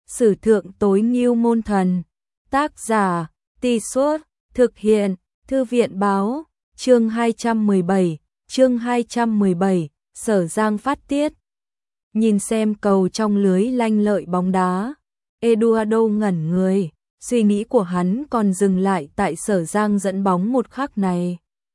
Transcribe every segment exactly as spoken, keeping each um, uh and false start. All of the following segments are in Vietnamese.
Sử thượng tối ngưu môn thần. Tác giả, Tì Suốt, thực hiện, Thư viện báo, chương hai trăm mười bảy, chương hai trăm mười bảy, Sở Giang phát tiết. Nhìn xem cầu trong lưới lanh lợi bóng đá, Eduardo ngẩn người, suy nghĩ của hắn còn dừng lại tại Sở Giang dẫn bóng một khắc này.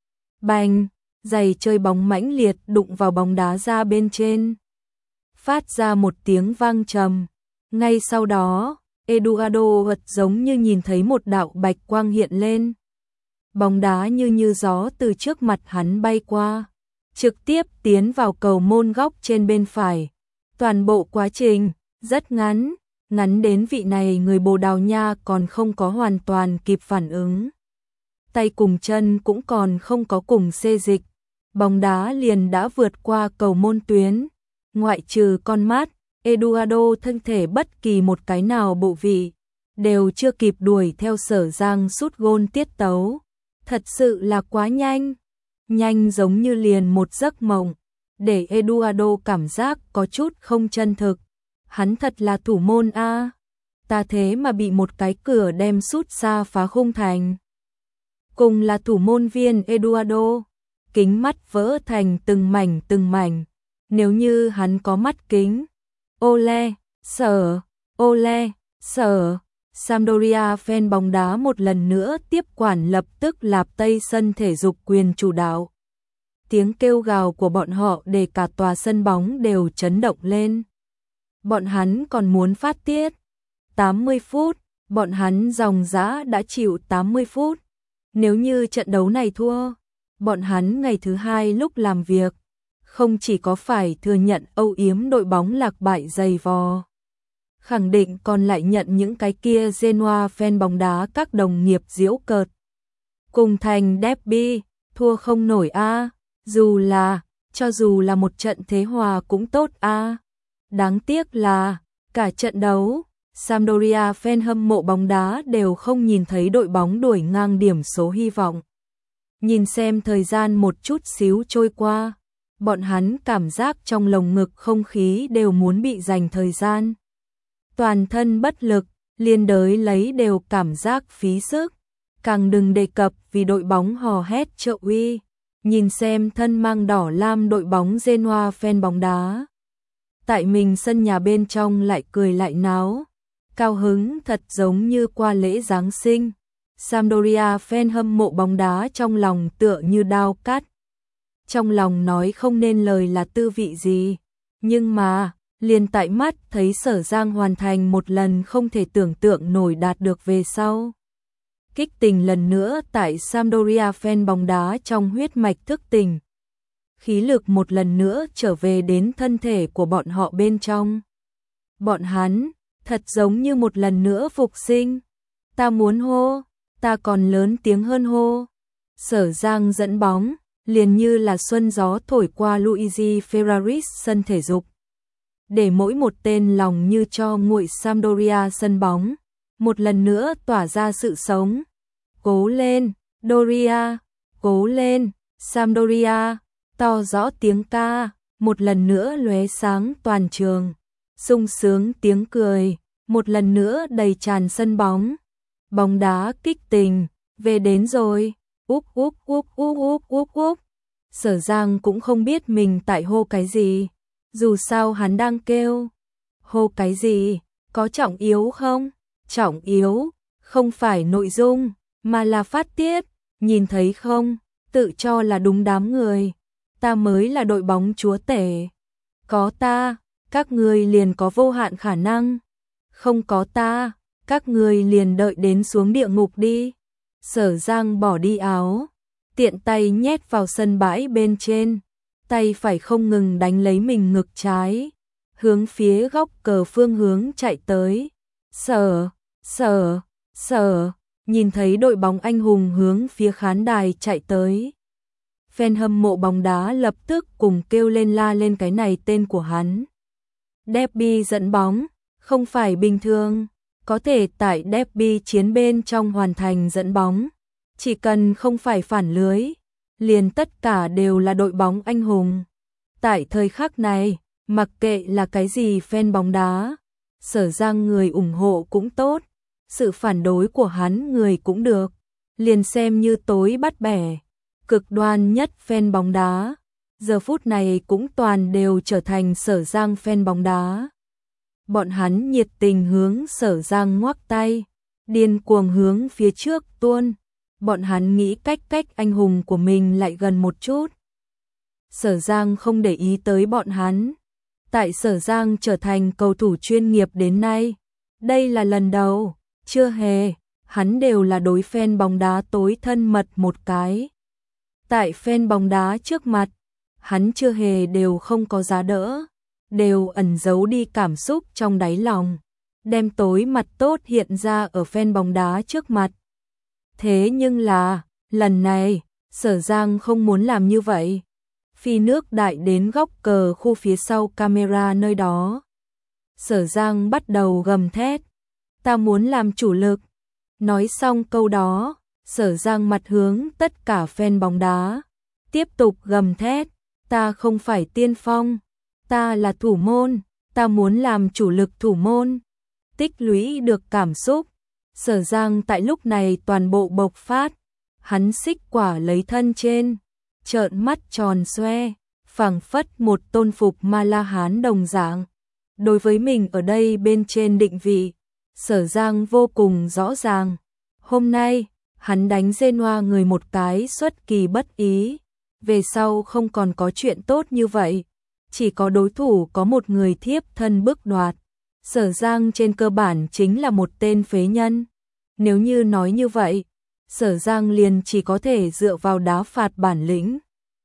Bành, giày chơi bóng mãnh liệt đụng vào bóng đá ra bên trên. Phát ra một tiếng vang trầm. Ngay sau đó, Eduardo vật giống như nhìn thấy một đạo bạch quang hiện lên. Bóng đá như như gió từ trước mặt hắn bay qua, trực tiếp tiến vào cầu môn góc trên bên phải. Toàn bộ quá trình rất ngắn, ngắn đến vị này người Bồ Đào Nha còn không có hoàn toàn kịp phản ứng. Tay cùng chân cũng còn không có cùng xê dịch, bóng đá liền đã vượt qua cầu môn tuyến. Ngoại trừ con mắt, Eduardo thân thể bất kỳ một cái nào bộ vị đều chưa kịp đuổi theo Sở Giang sút gôn tiết tấu. Thật sự là quá nhanh, nhanh giống như liền một giấc mộng, để Eduardo cảm giác có chút không chân thực. Hắn thật là thủ môn a, ta thế mà bị một cái cửa đem sút xa phá khung thành. Cùng là thủ môn viên Eduardo, kính mắt vỡ thành từng mảnh từng mảnh. Nếu như hắn có mắt kính, ole, sở, ole, sở. Sampdoria fan bóng đá một lần nữa tiếp quản lập tức lạp tây sân thể dục quyền chủ đạo. Tiếng kêu gào của bọn họ để cả tòa sân bóng đều chấn động lên. Bọn hắn còn muốn phát tiết. tám mươi phút, bọn hắn dòng dã đã chịu tám mươi phút. Nếu như trận đấu này thua, bọn hắn ngày thứ hai lúc làm việc, không chỉ có phải thừa nhận âu yếm đội bóng lạc bại dày vò, khẳng định còn lại nhận những cái kia Genoa fan bóng đá các đồng nghiệp giễu cợt. Cùng thành derby, thua không nổi a, dù là, cho dù là một trận thế hòa cũng tốt a. Đáng tiếc là, cả trận đấu, Sampdoria fan hâm mộ bóng đá đều không nhìn thấy đội bóng đuổi ngang điểm số hy vọng. Nhìn xem thời gian một chút xíu trôi qua, bọn hắn cảm giác trong lồng ngực không khí đều muốn bị dành thời gian. Toàn thân bất lực, liên đới lấy đều cảm giác phí sức, càng đừng đề cập vì đội bóng hò hét trợ uy. Nhìn xem thân mang đỏ lam đội bóng Genoa fan bóng đá, tại mình sân nhà bên trong lại cười lại náo, cao hứng thật giống như qua lễ Giáng sinh. Sampdoria fan hâm mộ bóng đá trong lòng tựa như đao cắt. Trong lòng nói không nên lời là tư vị gì, nhưng mà liền tại mắt thấy Sở Giang hoàn thành một lần không thể tưởng tượng nổi đạt được về sau. Kích tình lần nữa tại Sampdoria fan bóng đá trong huyết mạch thức tỉnh. Khí lực một lần nữa trở về đến thân thể của bọn họ bên trong. Bọn hắn, thật giống như một lần nữa phục sinh. Ta muốn hô, ta còn lớn tiếng hơn hô. Sở Giang dẫn bóng, liền như là xuân gió thổi qua Luigi Ferraris sân thể dục. Để mỗi một tên lòng như cho nguội Sampdoria sân bóng, một lần nữa tỏa ra sự sống. Cố lên, Doria, cố lên, Sampdoria, to rõ tiếng ca, một lần nữa lóe sáng toàn trường. Sung sướng tiếng cười, một lần nữa đầy tràn sân bóng. Bóng đá kích tình, về đến rồi, úp úp úp úp úp úp úp. Sở Giang cũng không biết mình tại hô cái gì. Dù sao hắn đang kêu, hô cái gì, có trọng yếu không? Trọng yếu, không phải nội dung, mà là phát tiết, nhìn thấy không, tự cho là đúng đám người. Ta mới là đội bóng chúa tể. Có ta, các người liền có vô hạn khả năng. Không có ta, các người liền đợi đến xuống địa ngục đi. Sở Giang bỏ đi áo, tiện tay nhét vào sân bãi bên trên. Tay phải không ngừng đánh lấy mình ngực trái, hướng phía góc cờ phương hướng chạy tới. Sở, sở, sở, nhìn thấy đội bóng anh hùng hướng phía khán đài chạy tới. Fan hâm mộ bóng đá lập tức cùng kêu lên la lên cái này tên của hắn. Derby dẫn bóng, không phải bình thường, có thể tại derby chiến bên trong hoàn thành dẫn bóng. Chỉ cần không phải phản lưới, liền tất cả đều là đội bóng anh hùng. Tại thời khắc này, mặc kệ là cái gì fan bóng đá, Sở Giang người ủng hộ cũng tốt, sự phản đối của hắn người cũng được, liền xem như tối bắt bẻ. Cực đoan nhất fan bóng đá, giờ phút này cũng toàn đều trở thành Sở Giang fan bóng đá. Bọn hắn nhiệt tình hướng Sở Giang ngoắc tay, điên cuồng hướng phía trước tuôn. Bọn hắn nghĩ cách cách anh hùng của mình lại gần một chút. Sở Giang không để ý tới bọn hắn. Tại Sở Giang trở thành cầu thủ chuyên nghiệp đến nay, đây là lần đầu, chưa hề, hắn đều là đối fan bóng đá tối thân mật một cái. Tại fan bóng đá trước mặt, hắn chưa hề đều không có giá đỡ, đều ẩn giấu đi cảm xúc trong đáy lòng, đem tối mặt tốt hiện ra ở fan bóng đá trước mặt. Thế nhưng là, lần này, Sở Giang không muốn làm như vậy. Phi nước đại đến góc cờ khu phía sau camera nơi đó. Sở Giang bắt đầu gầm thét. Ta muốn làm chủ lực. Nói xong câu đó, Sở Giang mặt hướng tất cả fan bóng đá. Tiếp tục gầm thét. Ta không phải tiên phong. Ta là thủ môn. Ta muốn làm chủ lực thủ môn. Tích lũy được cảm xúc. Sở Giang tại lúc này toàn bộ bộc phát. Hắn xích quả lấy thân trên. Trợn mắt tròn xoe, phảng phất một tôn phục Ma La Hán đồng dạng. Đối với mình ở đây bên trên định vị, Sở Giang vô cùng rõ ràng. Hôm nay, hắn đánh Genoa người một cái xuất kỳ bất ý. Về sau không còn có chuyện tốt như vậy. Chỉ có đối thủ có một người thiếp thân bức đoạt. Sở Giang trên cơ bản chính là một tên phế nhân. Nếu như nói như vậy, Sở Giang liền chỉ có thể dựa vào đá phạt bản lĩnh.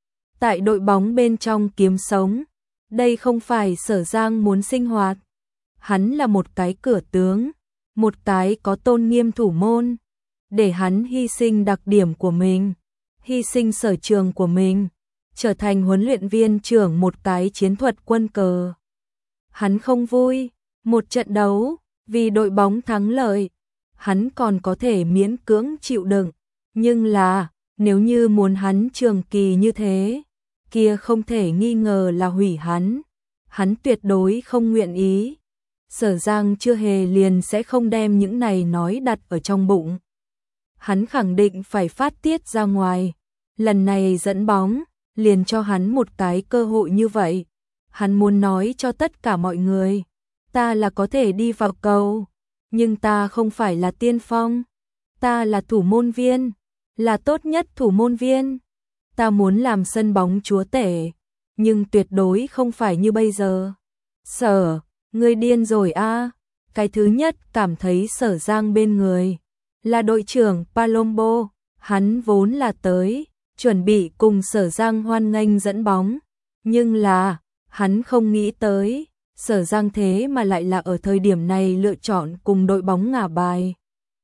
Tại đội bóng bên trong kiếm sống, đây không phải Sở Giang muốn sinh hoạt. Hắn là một cái cửa tướng, một cái có tôn nghiêm thủ môn. Để hắn hy sinh đặc điểm của mình, hy sinh sở trường của mình, trở thành huấn luyện viên trưởng một cái chiến thuật quân cờ. Hắn không vui, một trận đấu, vì đội bóng thắng lợi. Hắn còn có thể miễn cưỡng chịu đựng, nhưng là, nếu như muốn hắn trường kỳ như thế, kia không thể nghi ngờ là hủy hắn. Hắn tuyệt đối không nguyện ý. Sở Giang chưa hề liền sẽ không đem những này nói đặt ở trong bụng. Hắn khẳng định phải phát tiết ra ngoài. Lần này dẫn bóng, liền cho hắn một cái cơ hội như vậy. Hắn muốn nói cho tất cả mọi người, ta là có thể đi vào cầu. Nhưng ta không phải là tiên phong, ta là thủ môn viên, là tốt nhất thủ môn viên. Ta muốn làm sân bóng chúa tể, nhưng tuyệt đối không phải như bây giờ. Sở, ngươi điên rồi a. À. Cái thứ nhất cảm thấy Sở Giang bên người là đội trưởng Palombo, hắn vốn là tới, chuẩn bị cùng Sở Giang hoan nghênh dẫn bóng. Nhưng là, hắn không nghĩ tới. Sở Giang thế mà lại là ở thời điểm này lựa chọn cùng đội bóng ngả bài.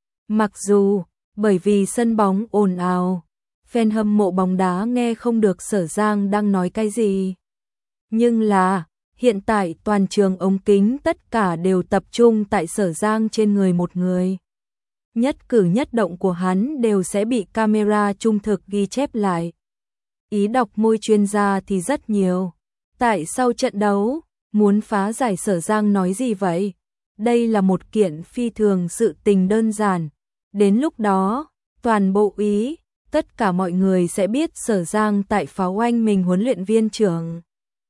Mặc dù, bởi vì sân bóng ồn ào, fan hâm mộ bóng đá nghe không được Sở Giang đang nói cái gì. Nhưng là, hiện tại toàn trường ống kính tất cả đều tập trung tại Sở Giang trên người một người. Nhất cử nhất động của hắn đều sẽ bị camera trung thực ghi chép lại. Ý đọc môi chuyên gia thì rất nhiều. Tại sau trận đấu, muốn phá giải Sở Giang nói gì vậy? Đây là một kiện phi thường sự tình đơn giản. Đến lúc đó, toàn bộ Ý, tất cả mọi người sẽ biết Sở Giang tại pháo oanh mình huấn luyện viên trưởng.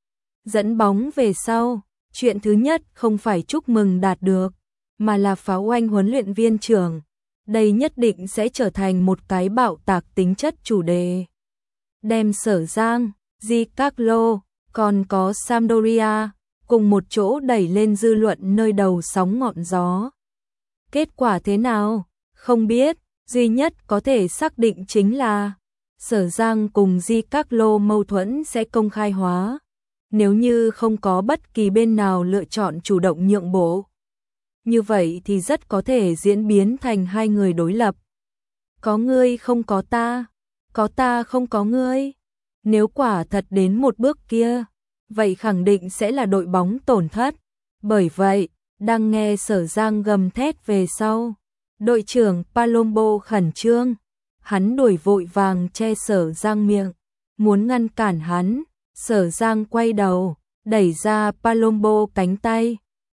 Dẫn bóng về sau, chuyện thứ nhất không phải chúc mừng đạt được, mà là pháo oanh huấn luyện viên trưởng. Đây nhất định sẽ trở thành một cái bạo tạc tính chất chủ đề. Đem Sở Giang, Di Carlo, còn có Sampdoria cùng một chỗ đẩy lên dư luận nơi đầu sóng ngọn gió. Kết quả thế nào? Không biết, duy nhất có thể xác định chính là Sở Giang cùng Di Carlo mâu thuẫn sẽ công khai hóa. Nếu như không có bất kỳ bên nào lựa chọn chủ động nhượng bộ, như vậy thì rất có thể diễn biến thành hai người đối lập. Có ngươi không có ta, có ta không có ngươi. Nếu quả thật đến một bước kia, vậy khẳng định sẽ là đội bóng tổn thất. Bởi vậy, đang nghe Sở Giang gầm thét về sau, đội trưởng Palombo khẩn trương, hắn đuổi vội vàng che Sở Giang miệng, muốn ngăn cản hắn. Sở Giang quay đầu, đẩy ra Palombo cánh tay,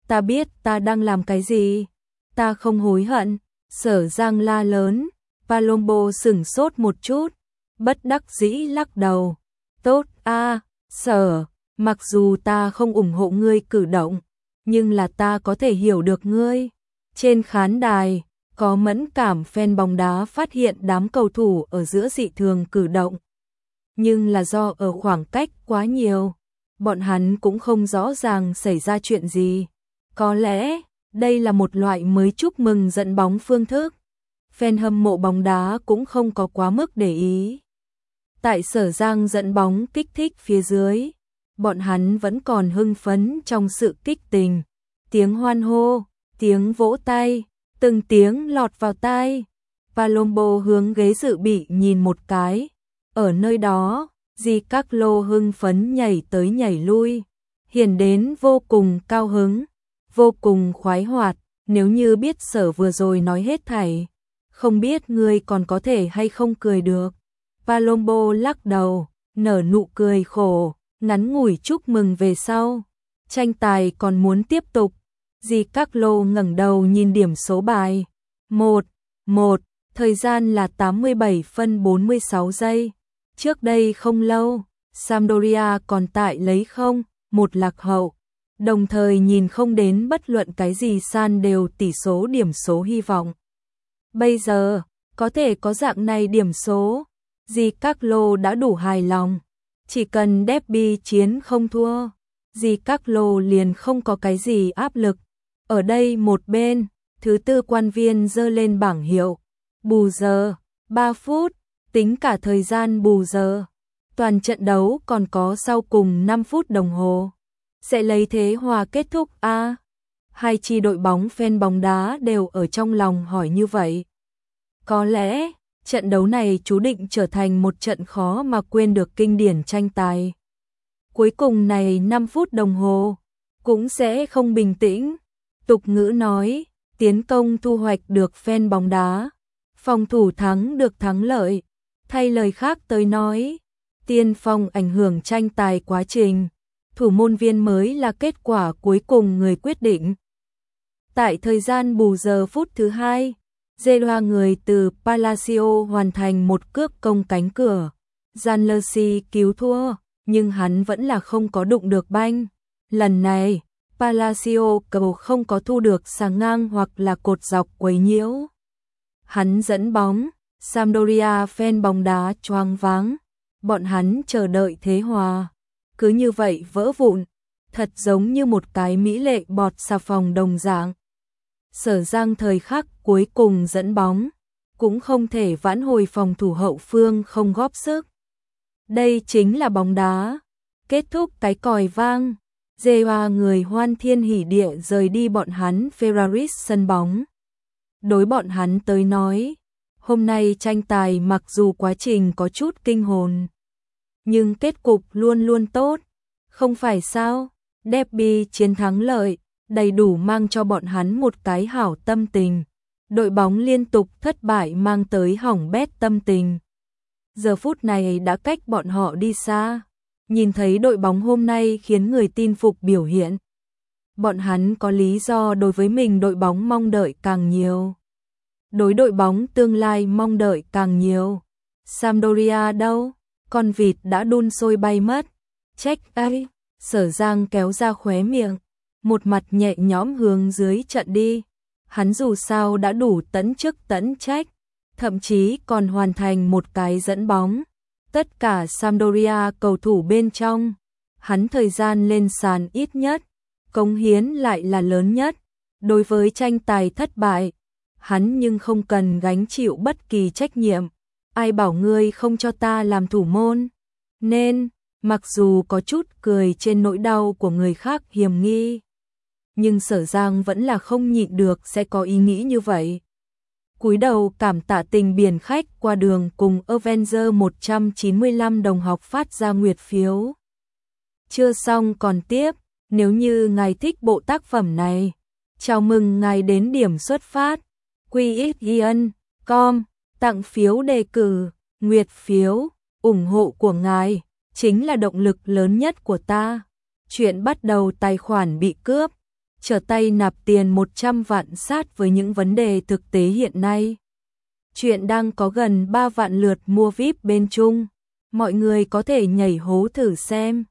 ta biết ta đang làm cái gì, ta không hối hận, Sở Giang la lớn. Palombo sửng sốt một chút, bất đắc dĩ lắc đầu. Tốt a, Sở, mặc dù ta không ủng hộ ngươi cử động, nhưng là ta có thể hiểu được ngươi. Trên khán đài, có mẫn cảm fan bóng đá phát hiện đám cầu thủ ở giữa dị thường cử động. Nhưng là do ở khoảng cách quá nhiều, bọn hắn cũng không rõ ràng xảy ra chuyện gì. Có lẽ, đây là một loại mới chúc mừng dẫn bóng phương thức. Fan hâm mộ bóng đá cũng không có quá mức để ý. Tại Sở Giang dẫn bóng kích thích phía dưới, bọn hắn vẫn còn hưng phấn trong sự kích tình. Tiếng hoan hô, tiếng vỗ tay, từng tiếng lọt vào tai. Palombo hướng ghế dự bị nhìn một cái. Ở nơi đó, Giancarlo hưng phấn nhảy tới nhảy lui, hiển đến vô cùng cao hứng, vô cùng khoái hoạt. Nếu như biết Sở vừa rồi nói hết thảy, không biết ngươi còn có thể hay không cười được. Palombo lắc đầu, nở nụ cười khổ, ngắn ngủi chúc mừng về sau. Tranh tài còn muốn tiếp tục. Giancarlo ngẩng đầu nhìn điểm số bài. một một, thời gian là tám mươi bảy phân bốn mươi sáu giây. Trước đây không lâu, Sampdoria còn tại lấy không, một lạc hậu. Đồng thời nhìn không đến bất luận cái gì san đều tỷ số điểm số hy vọng. Bây giờ, có thể có dạng này điểm số, Giancarlo đã đủ hài lòng. Chỉ cần derby chiến không thua, Giancarlo liền không có cái gì áp lực. Ở đây một bên, thứ tư quan viên giơ lên bảng hiệu. Bù giờ, ba phút, tính cả thời gian bù giờ. Toàn trận đấu còn có sau cùng năm phút đồng hồ. Sẽ lấy thế hòa kết thúc a? À, hai chi đội bóng fan bóng đá đều ở trong lòng hỏi như vậy. Có lẽ, trận đấu này chú định trở thành một trận khó mà quên được kinh điển tranh tài. Cuối cùng này năm phút đồng hồ, cũng sẽ không bình tĩnh. Tục ngữ nói, tiến công thu hoạch được fan bóng đá, phòng thủ thắng được thắng lợi. Thay lời khác tới nói, tiên phong ảnh hưởng tranh tài quá trình, thủ môn viên mới là kết quả cuối cùng người quyết định. Tại thời gian bù giờ phút thứ hai, Genoa người từ Palacio hoàn thành một cước công cánh cửa. Gianluigi cứu thua, nhưng hắn vẫn là không có đụng được banh. Lần này, Palacio cầu không có thu được sàng ngang hoặc là cột dọc quấy nhiễu. Hắn dẫn bóng, Sampdoria fan bóng đá choáng váng. Bọn hắn chờ đợi thế hòa. Cứ như vậy vỡ vụn, thật giống như một cái mỹ lệ bọt xà phòng đồng dạng. Sở Giang thời khắc cuối cùng dẫn bóng, cũng không thể vãn hồi phòng thủ hậu phương không góp sức. Đây chính là bóng đá. Kết thúc cái còi vang, Genoa người hoan thiên hỉ địa rời đi bọn hắn Ferraris sân bóng. Đối bọn hắn tới nói, hôm nay tranh tài mặc dù quá trình có chút kinh hồn, nhưng kết cục luôn luôn tốt, không phải sao? Derby chiến thắng lợi, đầy đủ mang cho bọn hắn một cái hảo tâm tình. Đội bóng liên tục thất bại mang tới hỏng bét tâm tình. Giờ phút này đã cách bọn họ đi xa. Nhìn thấy đội bóng hôm nay khiến người tin phục biểu hiện. Bọn hắn có lý do đối với mình đội bóng mong đợi càng nhiều. Đối đội bóng tương lai mong đợi càng nhiều. Sampdoria đâu? Con vịt đã đun sôi bay mất. Trách ấy, Sở Giang kéo ra khóe miệng. Một mặt nhẹ nhõm hướng dưới trận đi. Hắn dù sao đã đủ tấn chức tấn trách. Thậm chí còn hoàn thành một cái dẫn bóng. Tất cả Sampdoria cầu thủ bên trong, hắn thời gian lên sàn ít nhất, cống hiến lại là lớn nhất. Đối với tranh tài thất bại, hắn nhưng không cần gánh chịu bất kỳ trách nhiệm. Ai bảo ngươi không cho ta làm thủ môn? Nên, mặc dù có chút cười trên nỗi đau của người khác hiềm nghi, nhưng Sở Giang vẫn là không nhịn được sẽ có ý nghĩ như vậy. Cúi đầu cảm tạ tình biển khách qua đường cùng Avenger một trăm chín mươi lăm đồng học phát ra nguyệt phiếu. Chưa xong còn tiếp, nếu như ngài thích bộ tác phẩm này, chào mừng ngài đến điểm xuất phát, quy ích giê chấm com, tặng phiếu đề cử, nguyệt phiếu, ủng hộ của ngài, chính là động lực lớn nhất của ta. Chuyện bắt đầu tài khoản bị cướp, trở tay nạp tiền một trăm vạn sát với những vấn đề thực tế hiện nay. Chuyện đang có gần ba vạn lượt mua vi ai pi bên Trung. Mọi người có thể nhảy hố thử xem.